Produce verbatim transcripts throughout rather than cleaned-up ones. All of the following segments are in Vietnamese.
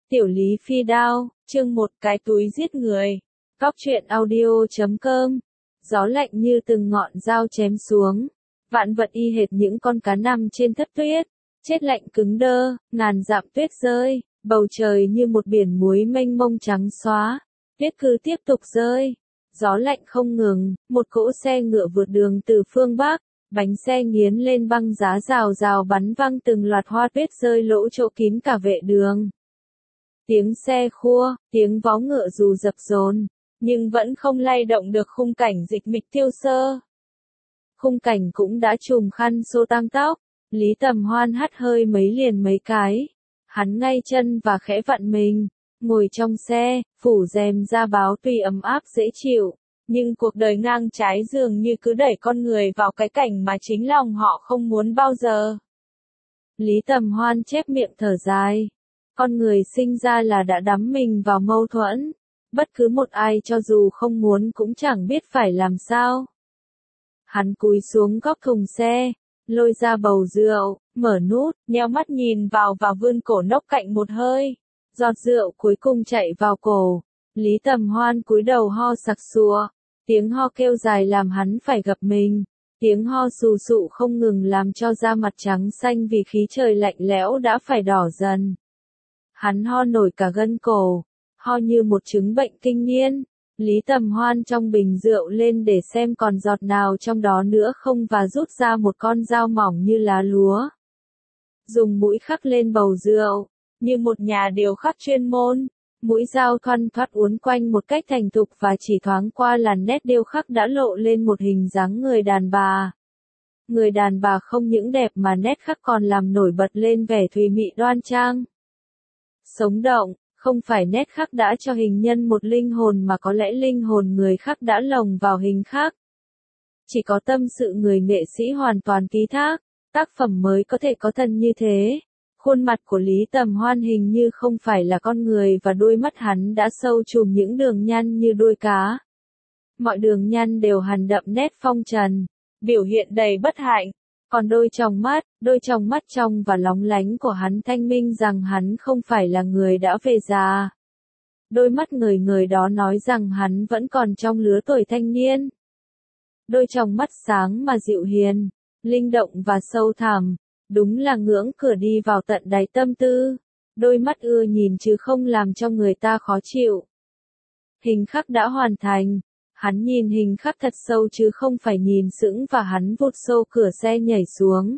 Tiểu Lý Phi Đao, chương một cái túi giết người. Góc truyện audio chấm com. Gió lạnh như từng ngọn dao chém xuống. Vạn vật y hệt những con cá nằm trên thất tuyết. Chết lạnh cứng đơ, ngàn dặm tuyết rơi. Bầu trời như một biển muối mênh mông trắng xóa. Tuyết cứ tiếp tục rơi. Gió lạnh không ngừng, một cỗ xe ngựa vượt đường từ phương Bắc. Bánh xe nghiến lên băng giá rào rào bắn văng từng loạt hoa tuyết rơi lỗ chỗ kín cả vệ đường. Tiếng xe khua, tiếng vó ngựa dù dập dồn, nhưng vẫn không lay động được khung cảnh dịch mịch tiêu sơ. Khung cảnh cũng đã trùm khăn xô tam tóc, Lý Tầm Hoan hắt hơi mấy liền mấy cái. Hắn ngay chân và khẽ vặn mình, ngồi trong xe, phủ rèm ra báo tuy ấm áp dễ chịu, nhưng cuộc đời ngang trái dường như cứ đẩy con người vào cái cảnh mà chính lòng họ không muốn bao giờ. Lý Tầm Hoan chép miệng thở dài. Con người sinh ra là đã đắm mình vào mâu thuẫn. Bất cứ một ai cho dù không muốn cũng chẳng biết phải làm sao. Hắn cúi xuống góc thùng xe, lôi ra bầu rượu, mở nút, nheo mắt nhìn vào và vươn cổ nốc cạnh một hơi. Giọt rượu cuối cùng chạy vào cổ. Lý Tầm Hoan cúi đầu ho sặc sụa. Tiếng ho kêu dài làm hắn phải gập mình. Tiếng ho sù sụ không ngừng làm cho da mặt trắng xanh vì khí trời lạnh lẽo đã phải đỏ dần. Hắn ho nổi cả gân cổ, ho như một chứng bệnh kinh niên. Lý Tầm Hoan trong bình rượu lên để xem còn giọt nào trong đó nữa không và rút ra một con dao mỏng như lá lúa. Dùng mũi khắc lên bầu rượu, như một nhà điêu khắc chuyên môn. Mũi dao thoăn thoắt uốn quanh một cách thành thục và chỉ thoáng qua làn nét điêu khắc đã lộ lên một hình dáng người đàn bà. Người đàn bà không những đẹp mà nét khắc còn làm nổi bật lên vẻ thùy mị đoan trang. Sống động, không phải nét khắc đã cho hình nhân một linh hồn mà có lẽ linh hồn người khắc đã lồng vào hình khắc. Chỉ có tâm sự người nghệ sĩ hoàn toàn ký thác, tác phẩm mới có thể có thần như thế. Khuôn mặt của Lý Tầm Hoan hình như không phải là con người và đôi mắt hắn đã sâu trùm những đường nhăn như đuôi cá. Mọi đường nhăn đều hằn đậm nét phong trần, biểu hiện đầy bất hạnh. Còn đôi tròng mắt, đôi tròng mắt trong và lóng lánh của hắn thanh minh rằng hắn không phải là người đã về già. Đôi mắt ngời ngời đó nói rằng hắn vẫn còn trong lứa tuổi thanh niên. Đôi tròng mắt sáng mà dịu hiền, linh động và sâu thẳm, đúng là ngưỡng cửa đi vào tận đáy tâm tư. Đôi mắt ưa nhìn chứ không làm cho người ta khó chịu. Hình khắc đã hoàn thành. Hắn nhìn hình khắc thật sâu chứ không phải nhìn sững và hắn vụt xô cửa xe nhảy xuống.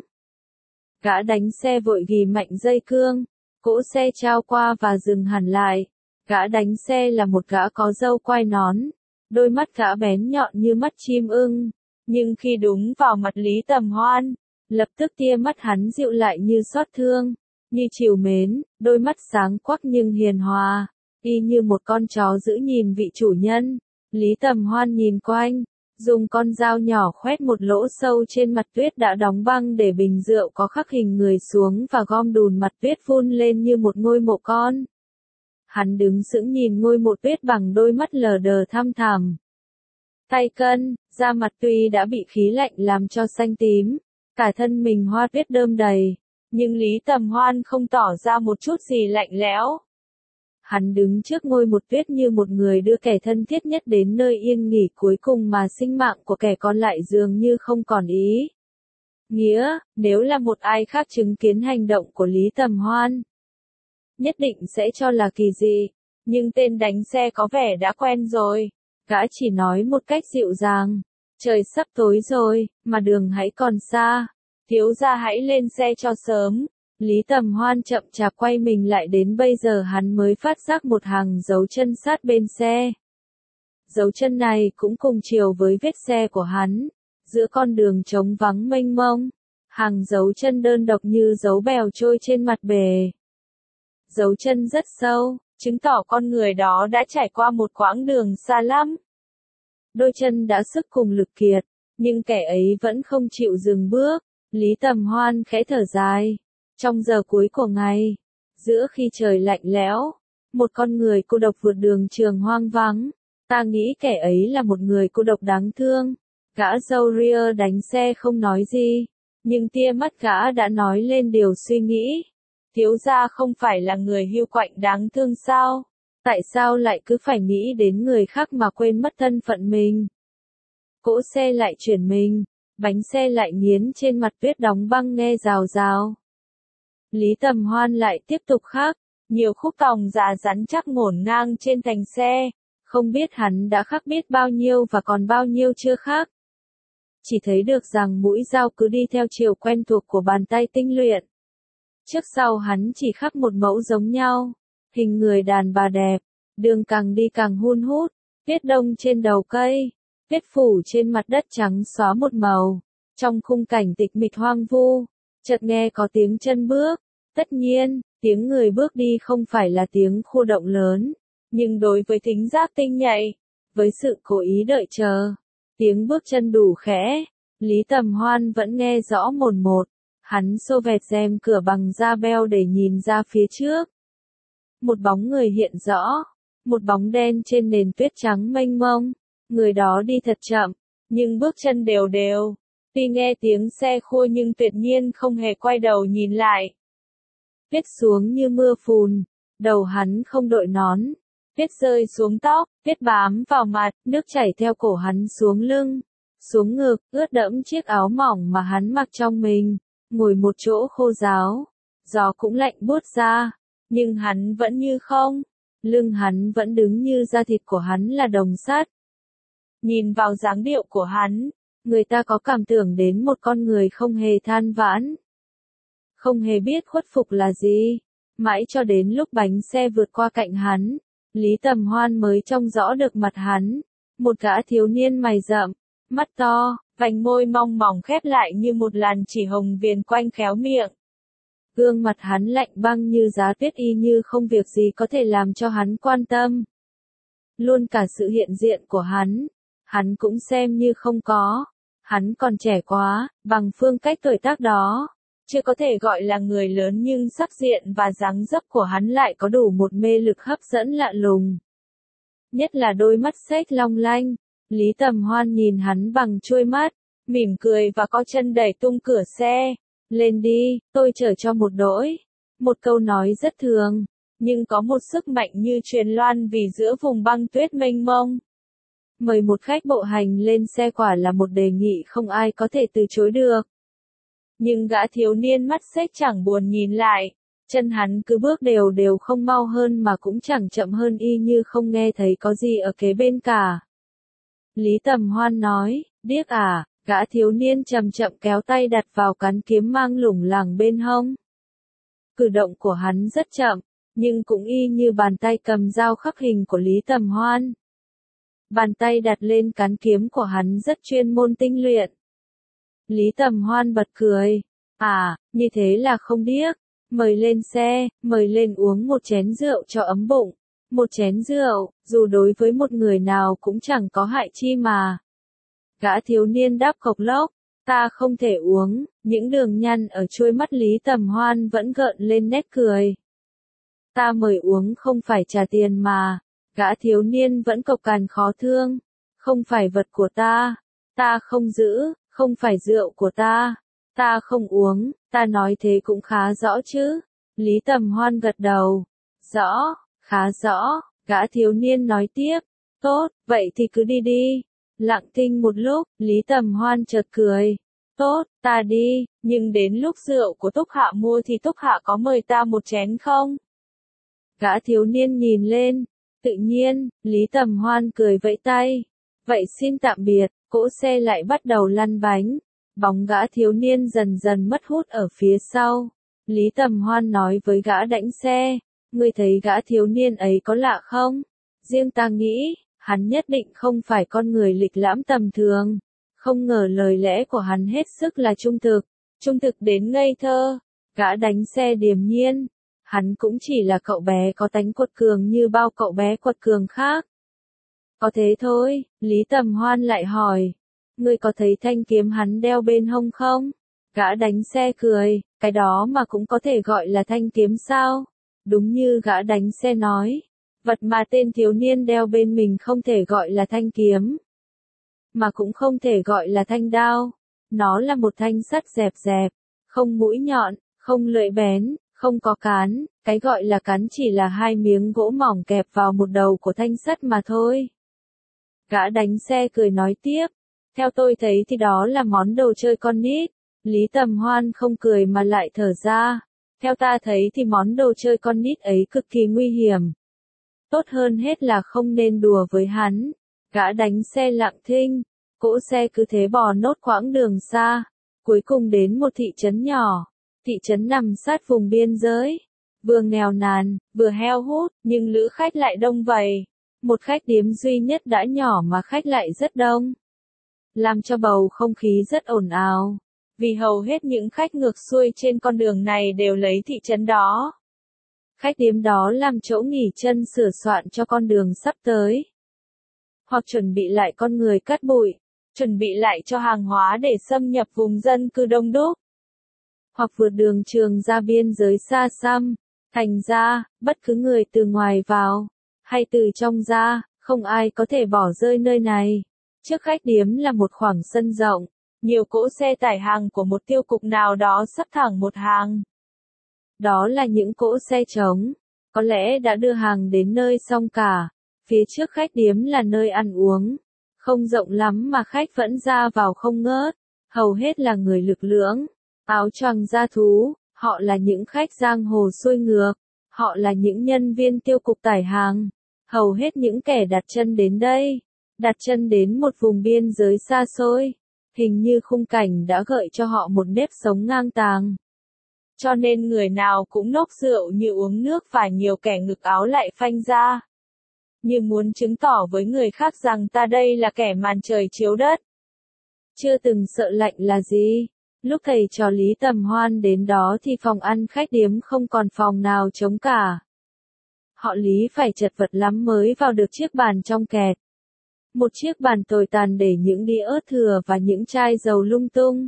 Gã đánh xe vội ghi mạnh dây cương, cỗ xe trao qua và dừng hẳn lại. Gã đánh xe là một gã có râu quai nón, đôi mắt gã bén nhọn như mắt chim ưng, nhưng khi đúng vào mặt Lý Tầm Hoan, lập tức tia mắt hắn dịu lại như xót thương, như trìu mến, đôi mắt sáng quắc nhưng hiền hòa, y như một con chó giữ nhìn vị chủ nhân. Lý Tầm Hoan nhìn quanh, dùng con dao nhỏ khoét một lỗ sâu trên mặt tuyết đã đóng băng để bình rượu có khắc hình người xuống và gom đùn mặt tuyết vun lên như một ngôi mộ con. Hắn đứng sững nhìn ngôi mộ tuyết bằng đôi mắt lờ đờ thăm thẳm. Tay cân, da mặt tuy đã bị khí lạnh làm cho xanh tím, cả thân mình hoa tuyết đơm đầy, nhưng Lý Tầm Hoan không tỏ ra một chút gì lạnh lẽo. Hắn đứng trước ngôi mộ tuyết như một người đưa kẻ thân thiết nhất đến nơi yên nghỉ cuối cùng mà sinh mạng của kẻ còn lại dường như không còn ý nghĩa, nếu là một ai khác chứng kiến hành động của Lý Tầm Hoan. Nhất định sẽ cho là kỳ dị, nhưng tên đánh xe có vẻ đã quen rồi. Gã chỉ nói một cách dịu dàng, trời sắp tối rồi, mà đường hãy còn xa, thiếu gia hãy lên xe cho sớm. Lý Tầm Hoan chậm chạp quay mình lại đến bây giờ hắn mới phát giác một hàng dấu chân sát bên xe. Dấu chân này cũng cùng chiều với vết xe của hắn, giữa con đường trống vắng mênh mông, hàng dấu chân đơn độc như dấu bèo trôi trên mặt bể. Dấu chân rất sâu, chứng tỏ con người đó đã trải qua một quãng đường xa lắm. Đôi chân đã sức cùng lực kiệt, nhưng kẻ ấy vẫn không chịu dừng bước. Lý Tầm Hoan khẽ thở dài. Trong giờ cuối của ngày, giữa khi trời lạnh lẽo, một con người cô độc vượt đường trường hoang vắng, ta nghĩ kẻ ấy là một người cô độc đáng thương. Gã râu ria đánh xe không nói gì, nhưng tia mắt gã đã nói lên điều suy nghĩ. thiếu gia không phải là người hiu quạnh đáng thương sao? Tại sao lại cứ phải nghĩ đến người khác mà quên mất thân phận mình? Cỗ xe lại chuyển mình, bánh xe lại nghiến trên mặt tuyết đóng băng nghe rào rào. Lý Tầm Hoan lại tiếp tục khắc, nhiều khúc tòng già rắn chắc ngổn ngang trên thành xe, không biết hắn đã khắc biết bao nhiêu và còn bao nhiêu chưa khắc. Chỉ thấy được rằng mũi dao cứ đi theo chiều quen thuộc của bàn tay tinh luyện. Trước sau hắn chỉ khắc một mẫu giống nhau, hình người đàn bà đẹp, đường càng đi càng hun hút, tuyết đông trên đầu cây, tuyết phủ trên mặt đất trắng xóa một màu, trong khung cảnh tịch mịch hoang vu, chợt nghe có tiếng chân bước, tất nhiên, tiếng người bước đi không phải là tiếng khô động lớn, nhưng đối với thính giác tinh nhạy, với sự cố ý đợi chờ, tiếng bước chân đủ khẽ, Lý Tầm Hoan vẫn nghe rõ mồn một. Hắn xô vẹt rèm cửa bằng da beo để nhìn ra phía trước. Một bóng người hiện rõ, một bóng đen trên nền tuyết trắng mênh mông, người đó đi thật chậm, nhưng bước chân đều đều. Tuy nghe tiếng xe khua nhưng tuyệt nhiên không hề quay đầu nhìn lại. Tuyết xuống như mưa phùn, đầu hắn không đội nón, tuyết rơi xuống tóc, tuyết bám vào mặt, nước chảy theo cổ hắn xuống lưng, xuống ngực, ướt đẫm chiếc áo mỏng mà hắn mặc trong mình. Ngồi một chỗ khô ráo, gió cũng lạnh buốt ra, nhưng hắn vẫn như không, lưng hắn vẫn đứng như da thịt của hắn là đồng sắt. Nhìn vào dáng điệu của hắn, người ta có cảm tưởng đến một con người không hề than vãn, không hề biết khuất phục là gì, mãi cho đến lúc bánh xe vượt qua cạnh hắn, Lý Tầm Hoan mới trông rõ được mặt hắn, một gã thiếu niên mày rậm, mắt to, vành môi mong mỏng khép lại như một làn chỉ hồng viền quanh khéo miệng. Gương mặt hắn lạnh băng như giá tuyết y như không việc gì có thể làm cho hắn quan tâm. Luôn cả sự hiện diện của hắn, hắn cũng xem như không có. Hắn còn trẻ quá, bằng phương cách tuổi tác đó. Chưa có thể gọi là người lớn nhưng sắc diện và dáng dấp của hắn lại có đủ một mê lực hấp dẫn lạ lùng. Nhất là đôi mắt xếch long lanh. Lý Tầm Hoan nhìn hắn bằng trôi mắt, mỉm cười và co chân đẩy tung cửa xe. Lên đi, tôi chở cho một đỗi. Một câu nói rất thường, nhưng có một sức mạnh như truyền loan vì giữa vùng băng tuyết mênh mông. Mời một khách bộ hành lên xe quả là một đề nghị không ai có thể từ chối được. Nhưng gã thiếu niên mắt xếch chẳng buồn nhìn lại, chân hắn cứ bước đều đều không mau hơn mà cũng chẳng chậm hơn y như không nghe thấy có gì ở kế bên cả. Lý Tầm Hoan nói, điếc à, gã thiếu niên chậm chậm kéo tay đặt vào cán kiếm mang lủng lẳng bên hông. Cử động của hắn rất chậm, nhưng cũng y như bàn tay cầm dao khắc hình của Lý Tầm Hoan. Bàn tay đặt lên cán kiếm của hắn rất chuyên môn tinh luyện. Lý Tầm Hoan bật cười, à, như thế là không điếc, mời lên xe, mời lên uống một chén rượu cho ấm bụng. Một chén rượu, dù đối với một người nào cũng chẳng có hại chi mà. Gã thiếu niên đáp cộc lốc, ta không thể uống, những đường nhăn ở chuôi mắt Lý Tầm Hoan vẫn gợn lên nét cười. Ta mời uống không phải trả tiền mà, gã thiếu niên vẫn cộc cằn khó thương, không phải vật của ta, ta không giữ, không phải rượu của ta, ta không uống, ta nói thế cũng khá rõ chứ. Lý Tầm Hoan gật đầu, rõ. Khá rõ, gã thiếu niên nói tiếp, tốt, vậy thì cứ đi đi. Lặng thinh một lúc, Lý Tầm Hoan chợt cười, tốt, ta đi, nhưng đến lúc rượu của Túc Hạ mua thì Túc Hạ có mời ta một chén không? Gã thiếu niên nhìn lên, tự nhiên, Lý Tầm Hoan cười vẫy tay, vậy xin tạm biệt, cỗ xe lại bắt đầu lăn bánh, bóng gã thiếu niên dần dần mất hút ở phía sau. Lý Tầm Hoan nói với gã đánh xe, ngươi thấy gã thiếu niên ấy có lạ không? Riêng ta nghĩ, hắn nhất định không phải con người lịch lãm tầm thường. Không ngờ lời lẽ của hắn hết sức là trung thực, trung thực đến ngây thơ. Gã đánh xe điềm nhiên, hắn cũng chỉ là cậu bé có tánh quật cường như bao cậu bé quật cường khác. Có thế thôi, Lý Tầm Hoan lại hỏi, ngươi có thấy thanh kiếm hắn đeo bên hông không? Gã đánh xe cười, cái đó mà cũng có thể gọi là thanh kiếm sao? Đúng như gã đánh xe nói, vật mà tên thiếu niên đeo bên mình không thể gọi là thanh kiếm, mà cũng không thể gọi là thanh đao. Nó là một thanh sắt dẹp dẹp, không mũi nhọn, không lưỡi bén, Không có cán, cái gọi là cán chỉ là hai miếng gỗ mỏng kẹp vào một đầu của thanh sắt mà thôi. Gã đánh xe cười nói tiếp, theo tôi thấy thì đó là món đồ chơi con nít. Lý Tầm Hoan không cười mà lại thở ra, theo ta thấy thì món đồ chơi con nít ấy cực kỳ nguy hiểm. Tốt hơn hết là không nên đùa với hắn. Gã đánh xe lặng thinh, cỗ xe cứ thế bò nốt quãng đường xa, cuối cùng đến một thị trấn nhỏ. Thị trấn nằm sát vùng biên giới, vừa nghèo nàn, vừa heo hút, nhưng lữ khách lại đông vầy. Một khách điếm duy nhất đã nhỏ mà khách lại rất đông, làm cho bầu không khí rất ồn ào, vì hầu hết những khách ngược xuôi trên con đường này đều lấy thị trấn đó. Khách điếm đó làm chỗ nghỉ chân sửa soạn cho con đường sắp tới, hoặc chuẩn bị lại con người cắt bụi, chuẩn bị lại cho hàng hóa để xâm nhập vùng dân cư đông đúc, hoặc vượt đường trường ra biên giới xa xăm. Thành ra, bất cứ người từ ngoài vào, hay từ trong ra, không ai có thể bỏ rơi nơi này. Trước khách điếm là một khoảng sân rộng, nhiều cỗ xe tải hàng của một tiêu cục nào đó sắp thẳng một hàng. Đó là những cỗ xe trống, có lẽ đã đưa hàng đến nơi xong cả. Phía trước khách điếm là nơi ăn uống, không rộng lắm mà khách vẫn ra vào không ngớt, hầu hết là người lực lưỡng, áo choàng da thú, họ là những khách giang hồ xuôi ngược, họ là những nhân viên tiêu cục tải hàng, hầu hết những kẻ đặt chân đến đây, đặt chân đến một vùng biên giới xa xôi, hình như khung cảnh đã gợi cho họ một nếp sống ngang tàng. Cho nên người nào cũng nốc rượu như uống nước, và nhiều kẻ ngực áo lại phanh ra, như muốn chứng tỏ với người khác rằng ta đây là kẻ màn trời chiếu đất. Chưa từng sợ lạnh là gì? Lúc thầy trò Lý Tầm Hoan đến đó thì phòng ăn khách điếm không còn phòng nào trống cả. Họ Lý phải chật vật lắm mới vào được chiếc bàn trong kẹt. Một chiếc bàn tồi tàn để những đĩa ớt thừa và những chai dầu lung tung.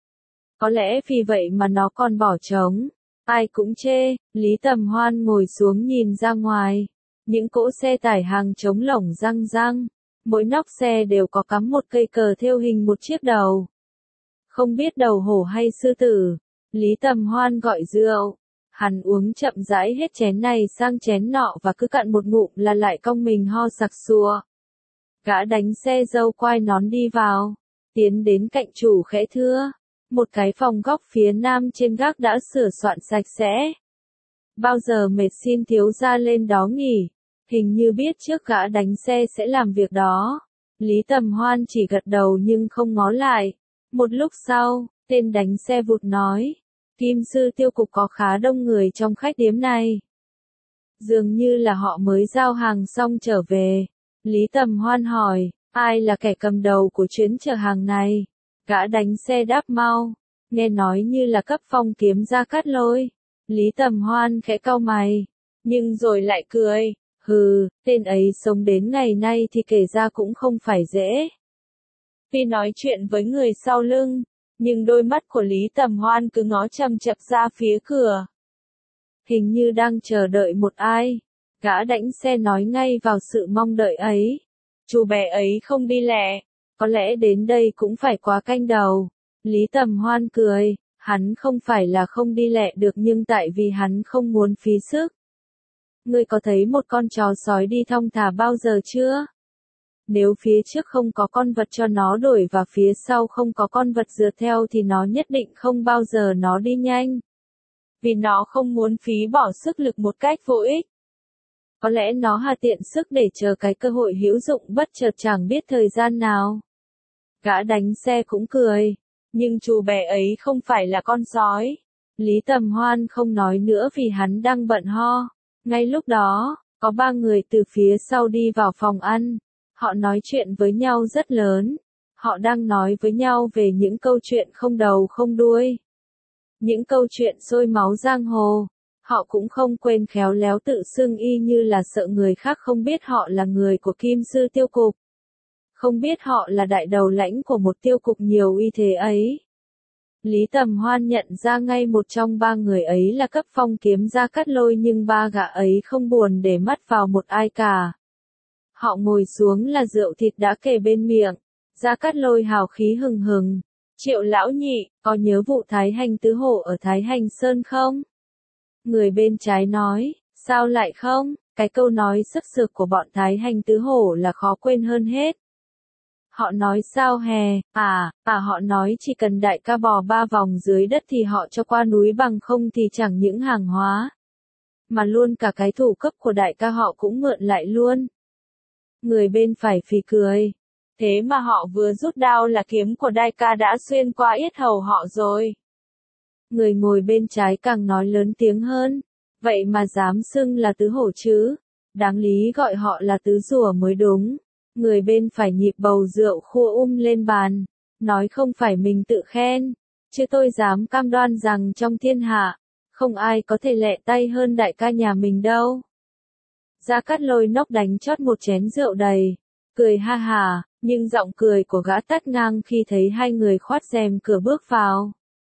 Có lẽ vì vậy mà nó còn bỏ trống. Ai cũng chê. Lý Tầm Hoan ngồi xuống nhìn ra ngoài. Những cỗ xe tải hàng trống lổng răng răng. Mỗi nóc xe đều có cắm một cây cờ thêu hình một chiếc đầu. Không biết đầu hổ hay sư tử. Lý Tầm Hoan gọi rượu. Hắn uống chậm rãi hết chén này sang chén nọ và cứ cạn một ngụm là lại cong mình ho sặc sụa. Gã đánh xe râu quai nón đi vào, tiến đến cạnh chủ khẽ thưa, một cái phòng góc phía nam trên gác đã sửa soạn sạch sẽ. Bao giờ mệt xin thiếu gia lên đó nghỉ, hình như biết trước gã đánh xe sẽ làm việc đó. Lý Tầm Hoan chỉ gật đầu nhưng không ngó lại. Một lúc sau, tên đánh xe vụt nói, Kim sư tiêu cục có khá đông người trong khách điếm này. Dường như là họ mới giao hàng xong trở về. Lý Tầm Hoan hỏi, ai là kẻ cầm đầu của chuyến chở hàng này? Gã đánh xe đáp mau, nghe nói như là cấp phong kiếm Gia Cát Lôi. Lý Tầm Hoan khẽ cau mày, nhưng rồi lại cười, hừ, tên ấy sống đến ngày nay thì kể ra cũng không phải dễ. Tuy nói chuyện với người sau lưng, nhưng đôi mắt của Lý Tầm Hoan cứ ngó chằm chằm ra phía cửa. Hình như đang chờ đợi một ai. Gã đánh xe nói ngay vào sự mong đợi ấy. Chú bé ấy không đi lẹ, có lẽ đến đây cũng phải quá canh đầu. Lý Tầm Hoan cười, hắn không phải là không đi lẹ được nhưng tại vì hắn không muốn phí sức. Ngươi có thấy một con chó sói đi thong thả bao giờ chưa? Nếu phía trước không có con vật cho nó đuổi và phía sau không có con vật dựa theo thì nó nhất định không bao giờ nó đi nhanh. Vì nó không muốn phí bỏ sức lực một cách vô ích. Có lẽ nó hà tiện sức để chờ cái cơ hội hữu dụng bất chợt chẳng biết thời gian nào. Gã đánh xe cũng cười. Nhưng chú bé ấy không phải là con sói. Lý Tầm Hoan không nói nữa vì hắn đang bận ho. Ngay lúc đó, có ba người từ phía sau đi vào phòng ăn. Họ nói chuyện với nhau rất lớn. Họ đang nói với nhau về những câu chuyện không đầu không đuôi. Những câu chuyện sôi máu giang hồ. Họ cũng không quên khéo léo tự xưng y như là sợ người khác không biết họ là người của Kim sư tiêu cục. Không biết họ là đại đầu lãnh của một tiêu cục nhiều uy thế ấy. Lý Tầm Hoan nhận ra ngay một trong ba người ấy là cấp phong kiếm Gia Cát Lôi nhưng ba gã ấy không buồn để mắt vào một ai cả. Họ ngồi xuống là rượu thịt đã kề bên miệng. Gia Cát Lôi hào khí hừng hừng. Triệu lão nhị, có nhớ vụ Thái Hành Tứ Hổ ở Thái Hành Sơn không? Người bên trái nói, sao lại không, cái câu nói sức sược của bọn Thái Hành tứ hổ là khó quên hơn hết. Họ nói sao hè, à, à họ nói chỉ cần đại ca bò ba vòng dưới đất thì họ cho qua núi, bằng không thì chẳng những hàng hóa, mà luôn cả cái thủ cấp của đại ca họ cũng mượn lại luôn. Người bên phải phì cười. Thế mà họ vừa rút đao là kiếm của đại ca đã xuyên qua yết hầu họ rồi. Người ngồi bên trái càng nói lớn tiếng hơn. Vậy mà dám xưng là tứ hổ chứ? Đáng lý gọi họ là tứ rùa mới đúng. Người bên phải nhịp bầu rượu khua um lên bàn. Nói không phải mình tự khen. Chứ tôi dám cam đoan rằng trong thiên hạ, không ai có thể lẹ tay hơn đại ca nhà mình đâu. Gia Cát Lôi nốc đánh chót một chén rượu đầy. Cười ha hà, nhưng giọng cười của gã tắt ngang khi thấy hai người khoát rèm cửa bước vào.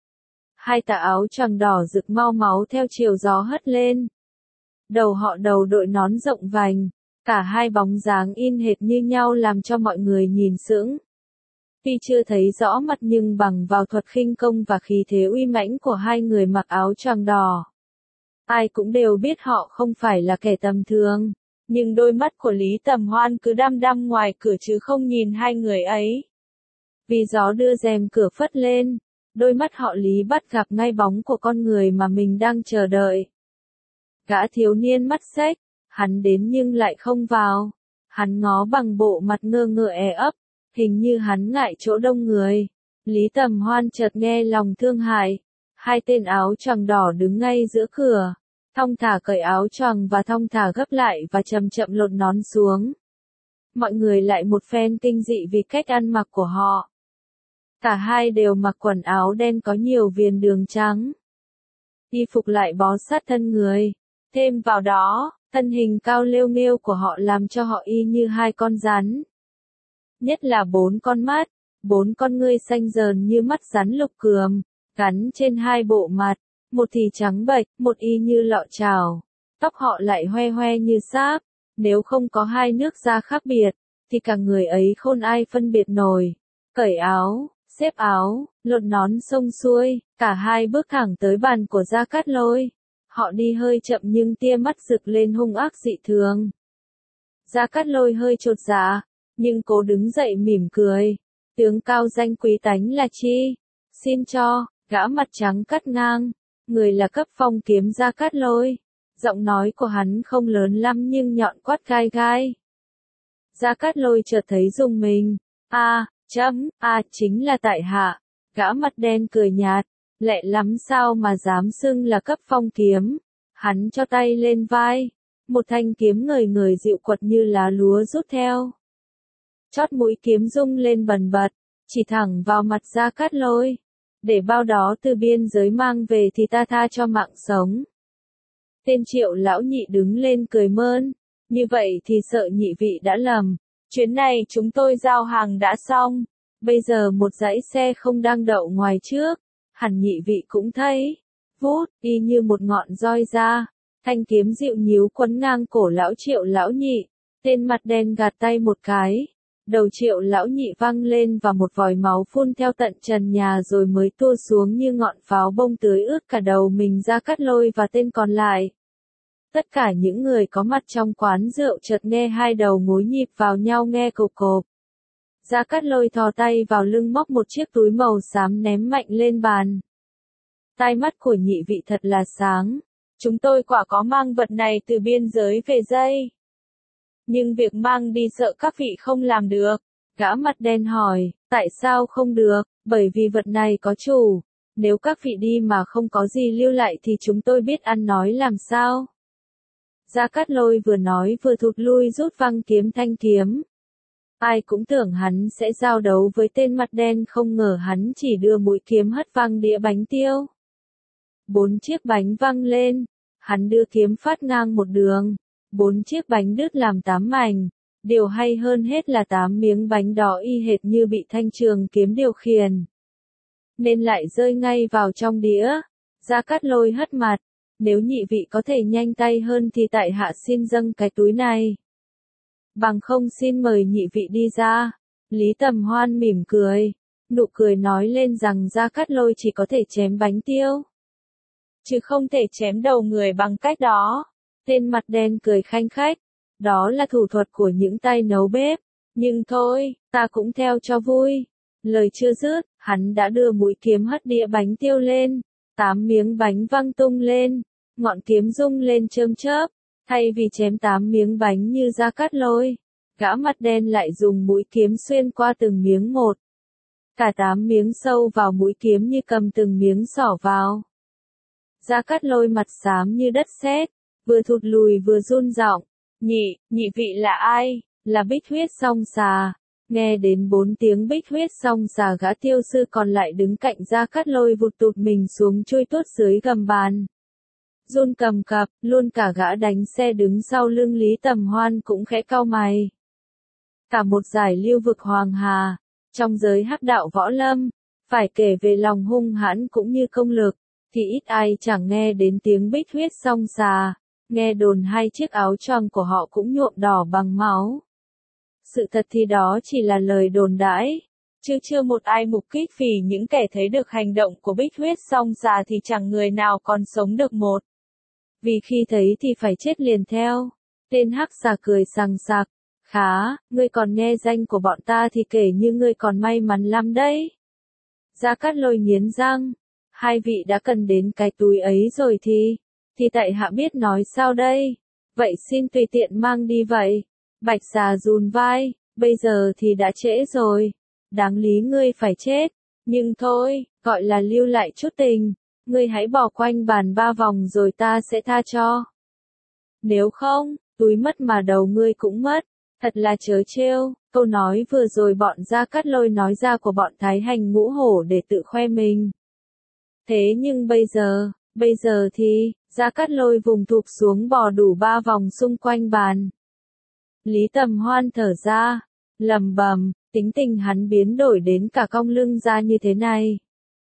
Hai tà áo choàng đỏ rực mau máu theo chiều gió hất lên. Đầu họ đầu đội nón rộng vành, cả hai bóng dáng in hệt như nhau làm cho mọi người nhìn sững. Tuy chưa thấy rõ mặt nhưng bằng vào thuật khinh công và khí thế uy mãnh của hai người mặc áo choàng đỏ, ai cũng đều biết họ không phải là kẻ tầm thường. Nhưng đôi mắt của Lý Tầm Hoan cứ đăm đăm ngoài cửa chứ không nhìn hai người ấy. Vì gió đưa rèm cửa phất lên, đôi mắt họ Lý bắt gặp ngay bóng của con người mà mình đang chờ đợi. Gã thiếu niên mắt xếch, hắn đến nhưng lại không vào. Hắn ngó bằng bộ mặt ngơ ngơ e ấp, hình như hắn ngại chỗ đông người. Lý Tầm Hoan chợt nghe lòng thương hại. Hai tên áo choàng đỏ đứng ngay giữa cửa, thong thả cởi áo choàng và thong thả gấp lại và chậm chậm lột nón xuống. Mọi người lại một phen kinh dị vì cách ăn mặc của họ. Cả hai đều mặc quần áo đen có nhiều viền đường trắng. Y phục lại bó sát thân người. Thêm vào đó, thân hình cao lêu nghêu của họ làm cho họ y như hai con rắn. Nhất là bốn con mắt, bốn con ngươi xanh dờn như mắt rắn lục cườm, gắn trên hai bộ mặt, một thì trắng bệch, một y như lọ chảo. Tóc họ lại hoe hoe như sáp, nếu không có hai nước da khác biệt, thì cả người ấy khôn ai phân biệt nổi. Cởi áo, xếp áo, lột nón xông xuôi, cả hai bước thẳng tới bàn của Gia Cát Lôi. Họ đi hơi chậm nhưng tia mắt rực lên hung ác dị thường. Gia Cát Lôi hơi chột dạ, nhưng cố đứng dậy mỉm cười. Tướng cao danh quý tánh là chi? Xin cho, gã mặt trắng cắt ngang. Người là cấp phong kiếm Gia Cát Lôi. Giọng nói của hắn không lớn lắm nhưng nhọn quát gai gai. Gia Cát Lôi chợt thấy rùng mình. A, à, chấm, a à, chính là tại hạ. Gã mặt đen cười nhạt. Lẹ lắm sao mà dám xưng là cấp phong kiếm. Hắn cho tay lên vai. Một thanh kiếm ngời ngời dịu quật như lá lúa rút theo. Chót mũi kiếm rung lên bần bật, chỉ thẳng vào mặt Gia Cát Lôi. Để bao đó từ biên giới mang về thì ta tha cho mạng sống. Tên Triệu lão nhị đứng lên cười mơn. Như vậy thì sợ nhị vị đã lầm. Chuyến này chúng tôi giao hàng đã xong. Bây giờ một dãy xe không đang đậu ngoài trước. Hẳn nhị vị cũng thấy. Vút, y như một ngọn roi ra. Thanh kiếm dịu nhíu quấn ngang cổ lão Triệu lão nhị. Tên mặt đen gạt tay một cái. Đầu Triệu lão nhị văng lên và một vòi máu phun theo tận trần nhà rồi mới tua xuống như ngọn pháo bông tưới ướt cả đầu mình Gia Cát Lôi và tên còn lại. Tất cả những người có mặt trong quán rượu chợt nghe hai đầu gối nhịp vào nhau nghe cộp cộp. Gia Cát Lôi thò tay vào lưng móc một chiếc túi màu xám ném mạnh lên bàn. Tai mắt của nhị vị thật là sáng. Chúng tôi quả có mang vật này từ biên giới về đây. Nhưng việc mang đi sợ các vị không làm được. Gã mặt đen hỏi, tại sao không được? Bởi vì vật này có chủ. Nếu các vị đi mà không có gì lưu lại thì chúng tôi biết ăn nói làm sao. Gia Cát Lôi vừa nói vừa thụt lui rút văng kiếm thanh kiếm. Ai cũng tưởng hắn sẽ giao đấu với tên mặt đen, không ngờ hắn chỉ đưa mũi kiếm hất văng đĩa bánh tiêu. Bốn chiếc bánh văng lên, hắn đưa kiếm phát ngang một đường. Bốn chiếc bánh đứt làm tám mảnh. Điều hay hơn hết là tám miếng bánh đó y hệt như bị thanh trường kiếm điều khiển, nên lại rơi ngay vào trong đĩa. Gia Cát Lôi hất mặt. Nếu nhị vị có thể nhanh tay hơn thì tại hạ xin dâng cái túi này. Bằng không xin mời nhị vị đi ra. Lý Tầm Hoan mỉm cười. Nụ cười nói lên rằng Gia Cát Lôi chỉ có thể chém bánh tiêu. chứ không thể chém đầu người bằng cách đó. Tên mặt đen cười khanh khách, đó là thủ thuật của những tay nấu bếp, nhưng thôi, ta cũng theo cho vui. Lời chưa dứt, hắn đã đưa mũi kiếm hất đĩa bánh tiêu lên, tám miếng bánh văng tung lên, ngọn kiếm rung lên chớm chớp, thay vì chém tám miếng bánh như Gia Cát Lôi, gã mặt đen lại dùng mũi kiếm xuyên qua từng miếng một. Cả tám miếng sâu vào mũi kiếm như cầm từng miếng xỏ vào. Gia Cát Lôi mặt xám như đất sét, vừa thụt lùi vừa run giọng, nhị, nhị vị là ai? Là Bích Huyết Song Xà. Nghe đến bốn tiếng Bích Huyết Song Xà, gã tiêu sư còn lại đứng cạnh Gia Cát Lôi vụt tụt mình xuống chui tuốt dưới gầm bàn. Run cầm cập, luôn cả gã đánh xe đứng sau lưng Lý Tầm Hoan cũng khẽ cau mày. Cả một giải lưu vực hoàng hà, trong giới hắc đạo võ lâm, phải kể về lòng hung hãn cũng như công lực, thì ít ai chẳng nghe đến tiếng Bích Huyết Song Xà, nghe đồn hai chiếc áo choàng của họ cũng nhuộm đỏ bằng máu. Sự thật thì đó chỉ là lời đồn đãi, chứ chưa một ai mục kích vì những kẻ thấy được hành động của Bích Huyết Song Xà thì chẳng người nào còn sống được một. Vì khi thấy thì phải chết liền theo. Tên hắc xà cười sằng sặc, khá, ngươi còn nghe danh của bọn ta thì kể như ngươi còn may mắn lắm đấy. Gia Cát Lôi nghiến răng, hai vị đã cần đến cái túi ấy rồi thì, thì tại hạ biết nói sao đây, vậy xin tùy tiện mang đi vậy. Bạch xà run vai, bây giờ thì đã trễ rồi, đáng lý ngươi phải chết, nhưng thôi, gọi là lưu lại chút tình, ngươi hãy bỏ quanh bàn ba vòng rồi ta sẽ tha cho. Nếu không, túi mất mà đầu ngươi cũng mất, thật là trớ trêu. Câu nói vừa rồi bọn Gia Cát Lôi nói ra của bọn Thái Hành Ngũ Hổ để tự khoe mình. Thế nhưng bây giờ, bây giờ thì, Gia Cát Lôi vùng thụp xuống bò đủ ba vòng xung quanh bàn. Lý Tầm Hoan thở ra, lầm bầm, tính tình hắn biến đổi đến cả cong lưng ra như thế này.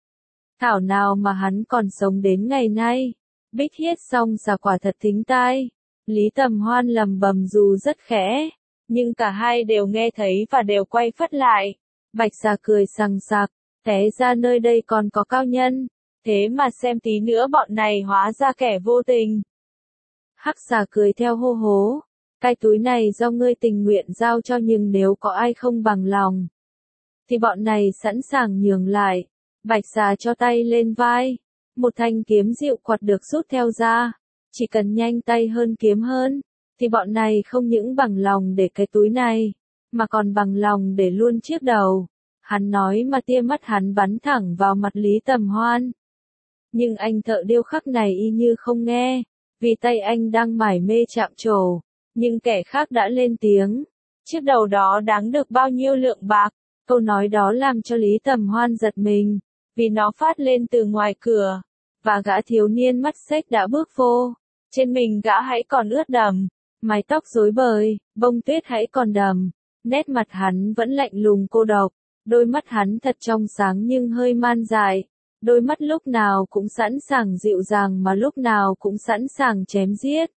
Thảo nào mà hắn còn sống đến ngày nay. Bích Huyết Song Xà quả thật thính tai. Lý Tầm Hoan lầm bầm dù rất khẽ, nhưng cả hai đều nghe thấy và đều quay phắt lại. Bạch xà cười sằng sặc, té ra nơi đây còn có cao nhân, thế mà xem tí nữa bọn này hóa ra kẻ vô tình. Hắc xà cười theo hô hố, cái túi này do ngươi tình nguyện giao cho, nhưng nếu có ai không bằng lòng, thì bọn này sẵn sàng nhường lại. Bạch xà cho tay lên vai, một thanh kiếm dịu quạt được rút theo ra, chỉ cần nhanh tay hơn kiếm hơn, thì bọn này không những bằng lòng để cái túi này, mà còn bằng lòng để luôn chiếc đầu. Hắn nói mà tia mắt hắn bắn thẳng vào mặt Lý Tầm Hoan. Nhưng anh thợ điêu khắc này y như không nghe, vì tay anh đang mải mê chạm trổ, nhưng kẻ khác đã lên tiếng. Chiếc đầu đó đáng được bao nhiêu lượng bạc? Câu nói đó làm cho Lý Tầm Hoan giật mình, vì nó phát lên từ ngoài cửa, và gã thiếu niên mắt xếch đã bước vô. Trên mình gã hãy còn ướt đẫm, mái tóc rối bời, bông tuyết hãy còn đầm, nét mặt hắn vẫn lạnh lùng cô độc, đôi mắt hắn thật trong sáng nhưng hơi man dại, đôi mắt lúc nào cũng sẵn sàng dịu dàng mà lúc nào cũng sẵn sàng chém giết.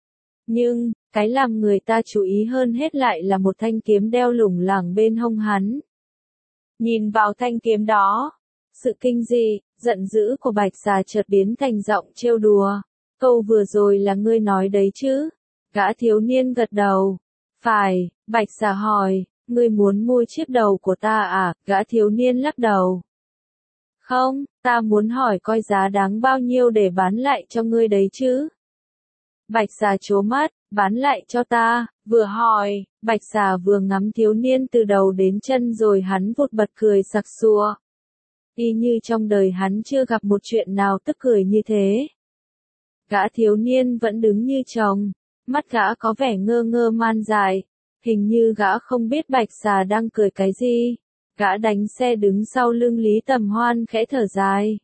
Nhưng, cái làm người ta chú ý hơn hết lại là một thanh kiếm đeo lủng lẳng bên hông hắn. Nhìn vào thanh kiếm đó, sự kinh dị, giận dữ của Bạch xà chợt biến thành giọng trêu đùa. Câu vừa rồi là ngươi nói đấy chứ? Gã thiếu niên gật đầu. Phải, Bạch xà hỏi, ngươi muốn mua chiếc đầu của ta à? Gã thiếu niên lắc đầu. Không, ta muốn hỏi coi giá đáng bao nhiêu để bán lại cho ngươi đấy chứ? Bạch xà trố mắt, bán lại cho ta, vừa hỏi, Bạch xà vừa ngắm thiếu niên từ đầu đến chân rồi hắn vụt bật cười sặc sụa. Y như trong đời hắn chưa gặp một chuyện nào tức cười như thế. Gã thiếu niên vẫn đứng như trồng, mắt gã có vẻ ngơ ngơ man dại, hình như gã không biết Bạch xà đang cười cái gì. Gã đánh xe đứng sau lưng Lý Tầm Hoan khẽ thở dài.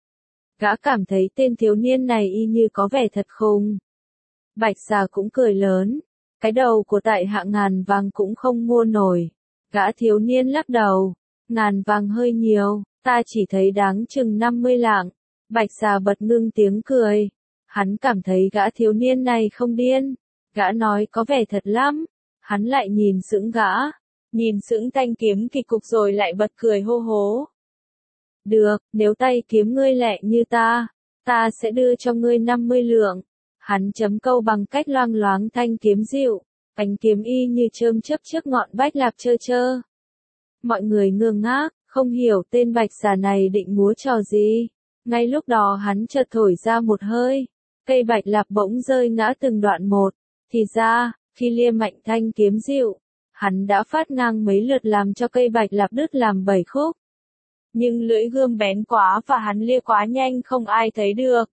Gã cảm thấy tên thiếu niên này y như có vẻ thật khùng. Bạch xà cũng cười lớn, cái đầu của tại hạ ngàn vàng cũng không mua nổi. Gã thiếu niên lắc đầu, ngàn vàng hơi nhiều, ta chỉ thấy đáng chừng năm mươi lạng. Bạch xà bật ngưng tiếng cười, hắn cảm thấy gã thiếu niên này không điên, gã nói có vẻ thật lắm, hắn lại nhìn sững gã, nhìn sững thanh kiếm kỳ cục rồi lại bật cười hô hố. Được, nếu tay kiếm ngươi lẹ như ta, Ta sẽ đưa cho ngươi năm mươi lượng. Hắn chấm câu bằng cách loang loáng thanh kiếm dịu, ánh kiếm y như chớm chớp trước ngọn bách lạp chơ chơ. Mọi người ngơ ngác, không hiểu tên bạch xà này định múa trò gì. Ngay lúc đó hắn chợt thổi ra một hơi, cây bạch lạp bỗng rơi ngã từng đoạn một. Thì ra, khi lia mạnh thanh kiếm dịu, hắn đã phát ngang mấy lượt làm cho cây bạch lạp đứt làm bảy khúc. Nhưng lưỡi gươm bén quá và hắn lia quá nhanh không ai thấy được.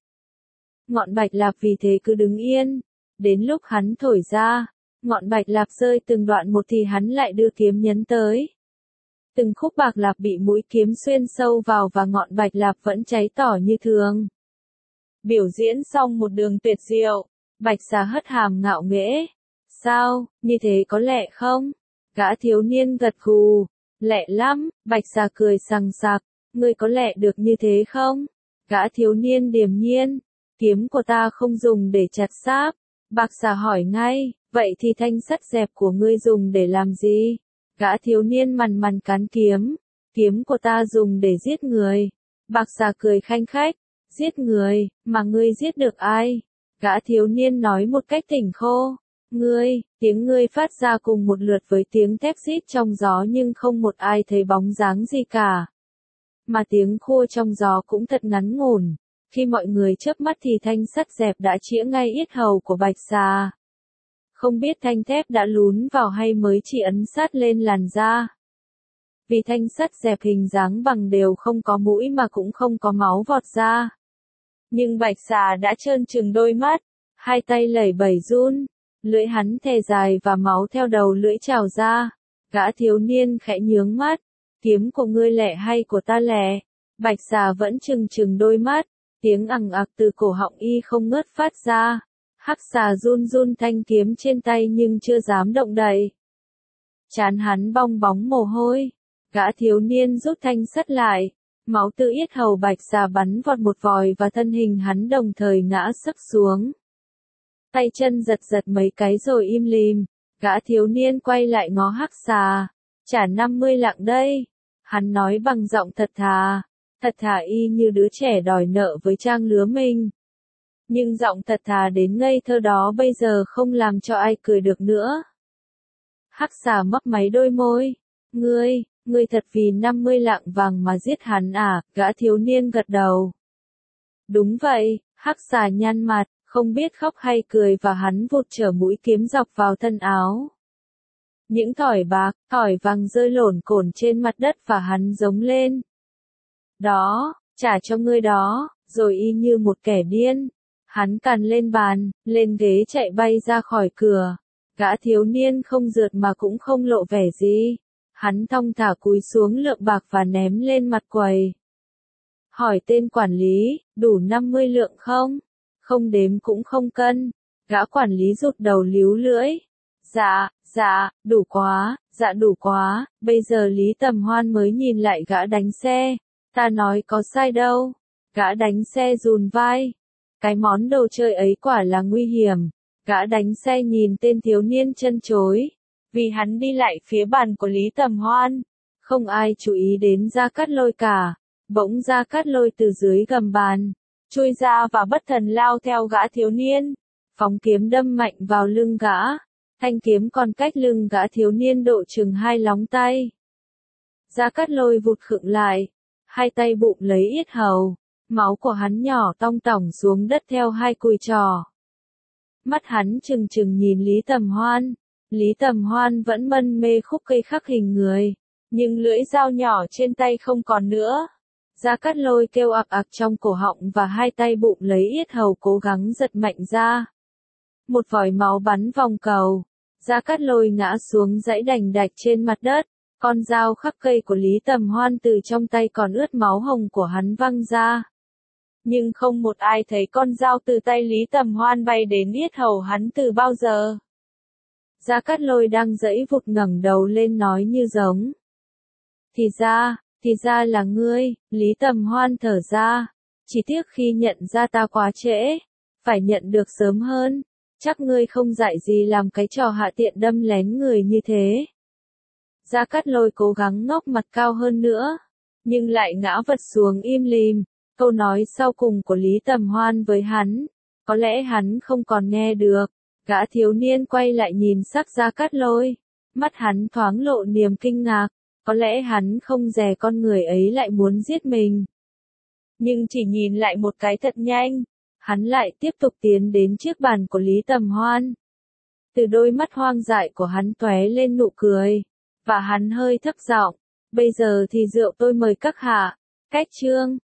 Ngọn bạch lạp vì thế cứ đứng yên. Đến lúc hắn thổi ra, ngọn bạch lạp rơi từng đoạn một thì hắn lại đưa kiếm nhấn tới. Từng khúc bạc lạp bị mũi kiếm xuyên sâu vào và ngọn bạch lạp vẫn cháy tỏ như thường. Biểu diễn xong một đường tuyệt diệu, bạch xà hất hàm ngạo nghễ. Sao, như thế có lẹ không? Gã thiếu niên gật gù. Lẹ lắm, bạch xà cười sằng sặc. Ngươi có lẹ được như thế không? Gã thiếu niên điềm nhiên. Kiếm của ta không dùng để chặt sáp. Bạch xà hỏi ngay, vậy thì thanh sắt dẹp của ngươi dùng để làm gì? Gã thiếu niên mằn mằn cán kiếm. Kiếm của ta dùng để giết người. Bạch xà cười khanh khách. Giết người, mà ngươi giết được ai? Gã thiếu niên nói một cách tỉnh khô. Ngươi, tiếng ngươi phát ra cùng một lượt với tiếng thét rít trong gió nhưng không một ai thấy bóng dáng gì cả. Mà tiếng khua trong gió cũng thật ngắn ngủn. Khi mọi người chớp mắt thì thanh sắt dẹp đã chĩa ngay yết hầu của bạch xà. Không biết thanh thép đã lún vào hay mới chỉ ấn sát lên làn da. Vì thanh sắt dẹp hình dáng bằng đều không có mũi mà cũng không có máu vọt ra. Nhưng bạch xà đã trơn trừng đôi mắt, hai tay lẩy bẩy run, lưỡi hắn thè dài và máu theo đầu lưỡi trào ra. Gã thiếu niên khẽ nhướng mắt, kiếm của ngươi lẹ hay của ta lẹ? Bạch xà vẫn trừng trừng đôi mắt, tiếng ằng ặc từ cổ họng y không ngớt phát ra. Hắc xà run run thanh kiếm trên tay nhưng chưa dám động đậy. Trán hắn bong bóng mồ hôi, gã thiếu niên rút thanh sắt lại. Máu từ yết hầu bạch xà bắn vọt một vòi và thân hình hắn đồng thời ngã sấp xuống. Tay chân giật giật mấy cái rồi im lìm, gã thiếu niên quay lại ngó hắc xà. Trả năm mươi lạng đây. Hắn nói bằng giọng thật thà, thật thà y như đứa trẻ đòi nợ với trang lứa mình. Nhưng giọng thật thà đến ngây thơ đó bây giờ không làm cho ai cười được nữa. Hắc xà mấp máy đôi môi. Ngươi, ngươi thật vì năm mươi lạng vàng mà giết hắn à? Gã thiếu niên gật đầu. Đúng vậy, hắc xà nhăn mặt, không biết khóc hay cười và hắn vụt trở mũi kiếm dọc vào thân áo. Những thỏi bạc, thỏi vàng rơi lổn cổn trên mặt đất và hắn giống lên. Đó, trả cho ngươi đó, rồi y như một kẻ điên. Hắn cằn lên bàn, lên ghế chạy bay ra khỏi cửa. Gã thiếu niên không rượt mà cũng không lộ vẻ gì. Hắn thong thả cúi xuống lượng bạc và ném lên mặt quầy. Hỏi tên quản lý, đủ năm mươi lượng không? Không đếm cũng không cân. Gã quản lý rụt đầu líu lưỡi. Dạ, dạ, đủ quá, dạ đủ quá. Bây giờ Lý Tầm Hoan mới nhìn lại gã đánh xe. Ta nói có sai đâu. Gã đánh xe rùn vai. Cái món đồ chơi ấy quả là nguy hiểm. Gã đánh xe nhìn tên thiếu niên chân chối. Vì hắn đi lại phía bàn của Lý Tầm Hoan. Không ai chú ý đến Gia Cát Lôi cả. Bỗng Gia Cát Lôi từ dưới gầm bàn chui ra và bất thần lao theo gã thiếu niên. Phóng kiếm đâm mạnh vào lưng gã. Thanh kiếm còn cách lưng gã thiếu niên độ chừng hai lóng tay. Gia Cát Lôi vụt khựng lại. Hai tay bụng lấy yết hầu. Máu của hắn nhỏ tong tỏng xuống đất theo hai cùi trò. Mắt hắn trừng trừng nhìn Lý Tầm Hoan. Lý Tầm Hoan vẫn mân mê khúc cây khắc hình người. Nhưng lưỡi dao nhỏ trên tay không còn nữa. Gia Cát Lôi kêu ặc ặc trong cổ họng và hai tay bụng lấy yết hầu cố gắng giật mạnh ra. Một vòi máu bắn vòng cầu. Gia Cát Lôi ngã xuống dãy đành đạch trên mặt đất. Con dao khắc cây của Lý Tầm Hoan từ trong tay còn ướt máu hồng của hắn văng ra. Nhưng không một ai thấy con dao từ tay Lý Tầm Hoan bay đến yết hầu hắn từ bao giờ. Gia Cát Lôi đang giãy vụt ngẩng đầu lên nói như giống. Thì ra, thì ra là ngươi. Lý Tầm Hoan thở ra. Chỉ tiếc khi nhận ra ta quá trễ. Phải nhận được sớm hơn. Chắc ngươi không dạy gì làm cái trò hạ tiện đâm lén người như thế. Gia Cát Lôi cố gắng ngóc mặt cao hơn nữa. Nhưng lại ngã vật xuống im lìm. câu nói sau cùng của Lý Tầm Hoan với hắn. Có lẽ hắn không còn nghe được. Gã thiếu niên quay lại nhìn sắc Gia Cát Lôi. Mắt hắn thoáng lộ niềm kinh ngạc. Có lẽ hắn không dè con người ấy lại muốn giết mình. Nhưng chỉ nhìn lại một cái thật nhanh, hắn lại tiếp tục tiến đến chiếc bàn của Lý Tầm Hoan. Từ đôi mắt hoang dại của hắn tóe lên nụ cười, và hắn hơi thấp giọng, bây giờ thì rượu tôi mời các hạ. Cách chương